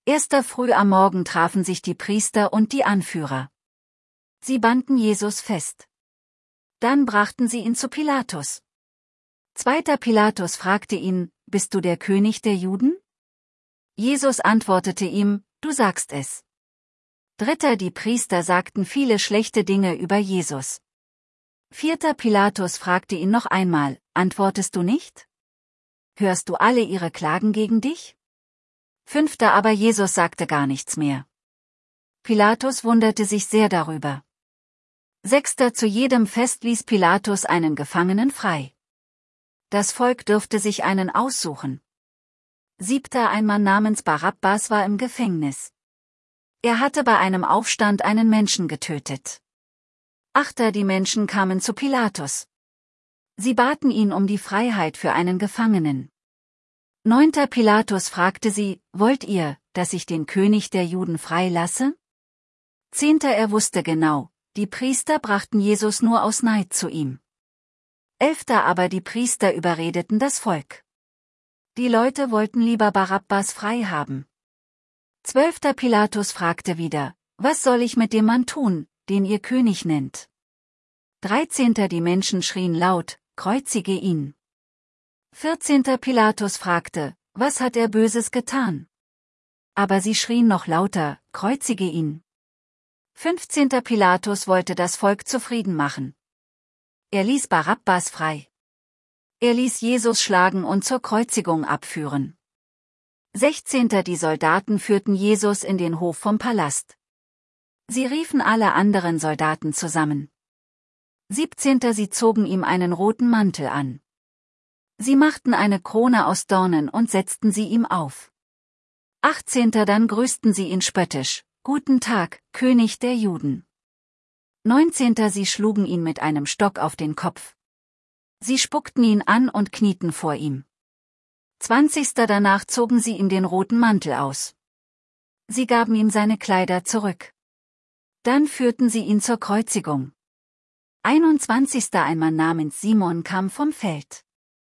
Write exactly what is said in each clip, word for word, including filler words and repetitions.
Erster früh am Morgen trafen sich die Priester und die Anführer. Sie banden Jesus fest. Dann brachten sie ihn zu Pilatus. Zweiter Pilatus fragte ihn, bist du der König der Juden? Jesus antwortete ihm, du sagst es. Dritter die Priester sagten viele schlechte Dinge über Jesus. Vierter Pilatus fragte ihn noch einmal, antwortest du nicht? Hörst du alle ihre Klagen gegen dich? Fünfter aber Jesus sagte gar nichts mehr. Pilatus wunderte sich sehr darüber. Sechster zu jedem Fest ließ Pilatus einen Gefangenen frei. Das Volk dürfte sich einen aussuchen. Siebter ein Mann namens Barabbas war im Gefängnis. Er hatte bei einem Aufstand einen Menschen getötet. Achter die Menschen kamen zu Pilatus. Sie baten ihn um die Freiheit für einen Gefangenen. Neunter Pilatus fragte sie, wollt ihr, dass ich den König der Juden freilasse? Zehnter er wusste genau, die Priester brachten Jesus nur aus Neid zu ihm. Elfter aber die Priester überredeten das Volk. Die Leute wollten lieber Barabbas frei haben. Zwölfter Pilatus fragte wieder, was soll ich mit dem Mann tun, den ihr König nennt? Dreizehnter die Menschen schrien laut, kreuzige ihn. Vierzehnter Pilatus fragte, was hat er Böses getan? Aber sie schrien noch lauter, kreuzige ihn. Fünfzehnter Pilatus wollte das Volk zufrieden machen. Er ließ Barabbas frei. Er ließ Jesus schlagen und zur Kreuzigung abführen. Sechzehnter die Soldaten führten Jesus in den Hof vom Palast. Sie riefen alle anderen Soldaten zusammen. Siebzehnter sie zogen ihm einen roten Mantel an. Sie machten eine Krone aus Dornen und setzten sie ihm auf. Achtzehnter dann grüßten sie ihn spöttisch, Guten Tag, König der Juden. Neunzehnter sie schlugen ihn mit einem Stock auf den Kopf. Sie spuckten ihn an und knieten vor ihm. Zwanzigster danach zogen sie ihm den roten Mantel aus. Sie gaben ihm seine Kleider zurück. Dann führten sie ihn zur Kreuzigung. Einundzwanzigster ein Mann namens Simon kam vom Feld.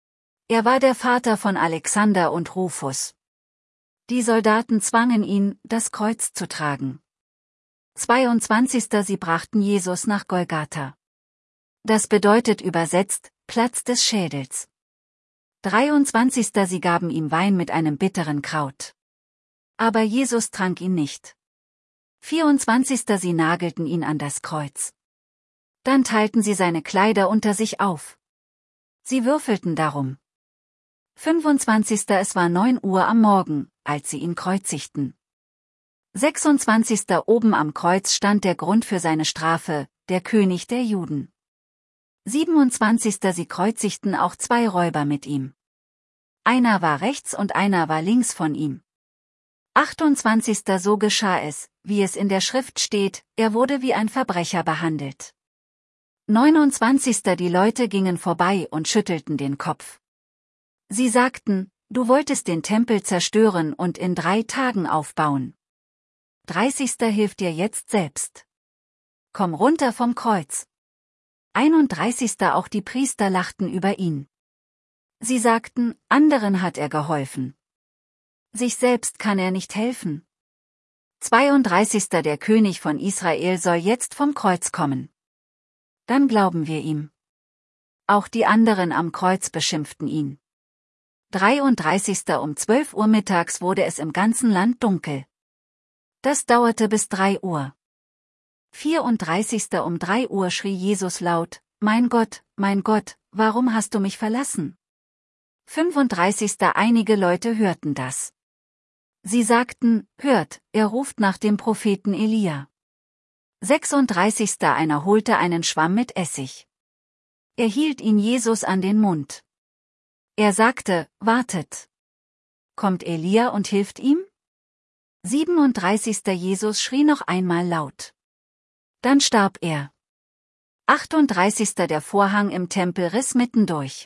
Er war der Vater von Alexander und Rufus. Die Soldaten zwangen ihn, das Kreuz zu tragen. Zweiundzwanzigster sie brachten Jesus nach Golgatha. Das bedeutet übersetzt, Platz des Schädels. Dreiundzwanzigster sie gaben ihm Wein mit einem bitteren Kraut. Aber Jesus trank ihn nicht. Vierundzwanzigster sie nagelten ihn an das Kreuz. Dann teilten sie seine Kleider unter sich auf. Sie würfelten darum. fünfundzwanzigster es war neun Uhr am Morgen, als sie ihn kreuzigten. sechsundzwanzigster oben am Kreuz stand der Grund für seine Strafe, der König der Juden. siebenundzwanzigster sie kreuzigten auch zwei Räuber mit ihm. Einer war rechts und einer war links von ihm. achtundzwanzigster so geschah es, wie es in der Schrift steht, er wurde wie ein Verbrecher behandelt. neunundzwanzigster die Leute gingen vorbei und schüttelten den Kopf. Sie sagten, du wolltest den Tempel zerstören und in drei Tagen aufbauen. dreißigster hilf dir jetzt selbst. Komm runter vom Kreuz. einunddreißigster auch die Priester lachten über ihn. Sie sagten, anderen hat er geholfen. Sich selbst kann er nicht helfen. zweiunddreißigster der König von Israel soll jetzt vom Kreuz kommen. Dann glauben wir ihm. Auch die anderen am Kreuz beschimpften ihn. dreiunddreißigster um zwölf Uhr mittags wurde es im ganzen Land dunkel. Das dauerte bis drei Uhr. vierunddreißigster um drei Uhr schrie Jesus laut, Mein Gott, mein Gott, warum hast du mich verlassen? fünfunddreißigster einige Leute hörten das. Sie sagten, hört, er ruft nach dem Propheten Elia. sechsunddreißigster einer holte einen Schwamm mit Essig. Er hielt ihn Jesus an den Mund. Er sagte, wartet. Kommt Elia und hilft ihm? siebenunddreißigster Jesus schrie noch einmal laut. Dann starb er. achtunddreißigster der Vorhang im Tempel riss mittendurch.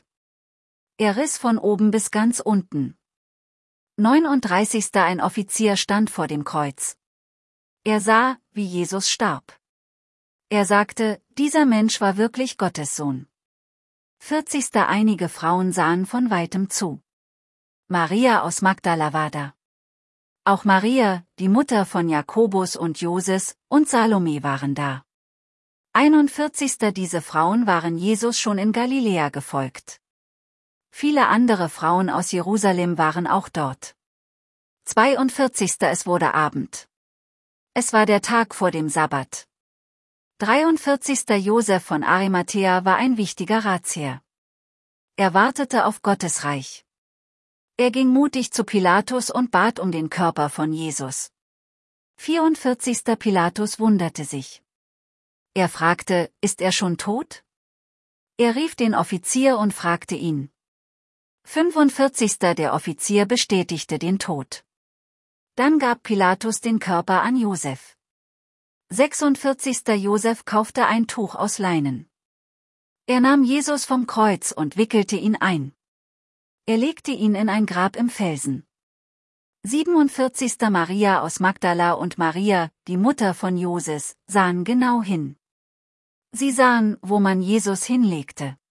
Er riss von oben bis ganz unten. neununddreißigster ein Offizier stand vor dem Kreuz. Er sah, wie Jesus starb. Er sagte, dieser Mensch war wirklich Gottes Sohn. vierzigster einige Frauen sahen von weitem zu. Maria aus Magdala war da. Auch Maria, die Mutter von Jakobus und Joses, und Salome waren da. einundvierzig Diese Frauen waren Jesus schon in Galiläa gefolgt. Viele andere Frauen aus Jerusalem waren auch dort. zweiundvierzig Es wurde Abend. Es war der Tag vor dem Sabbat. dreiundvierzig Josef von Arimathäa war ein wichtiger Ratsherr. Er wartete auf Gottes Reich. Er ging mutig zu Pilatus und bat um den Körper von Jesus. vierundvierzig Pilatus wunderte sich. Er fragte, ist er schon tot? Er rief den Offizier und fragte ihn. fünfundvierzig Der Offizier bestätigte den Tod. Dann gab Pilatus den Körper an Josef. sechsundvierzig Josef kaufte ein Tuch aus Leinen. Er nahm Jesus vom Kreuz und wickelte ihn ein. Er legte ihn in ein Grab im Felsen. siebenundvierzig Maria aus Magdala und Maria, die Mutter von Joses, sahen genau hin. Sie sahen, wo man Jesus hinlegte.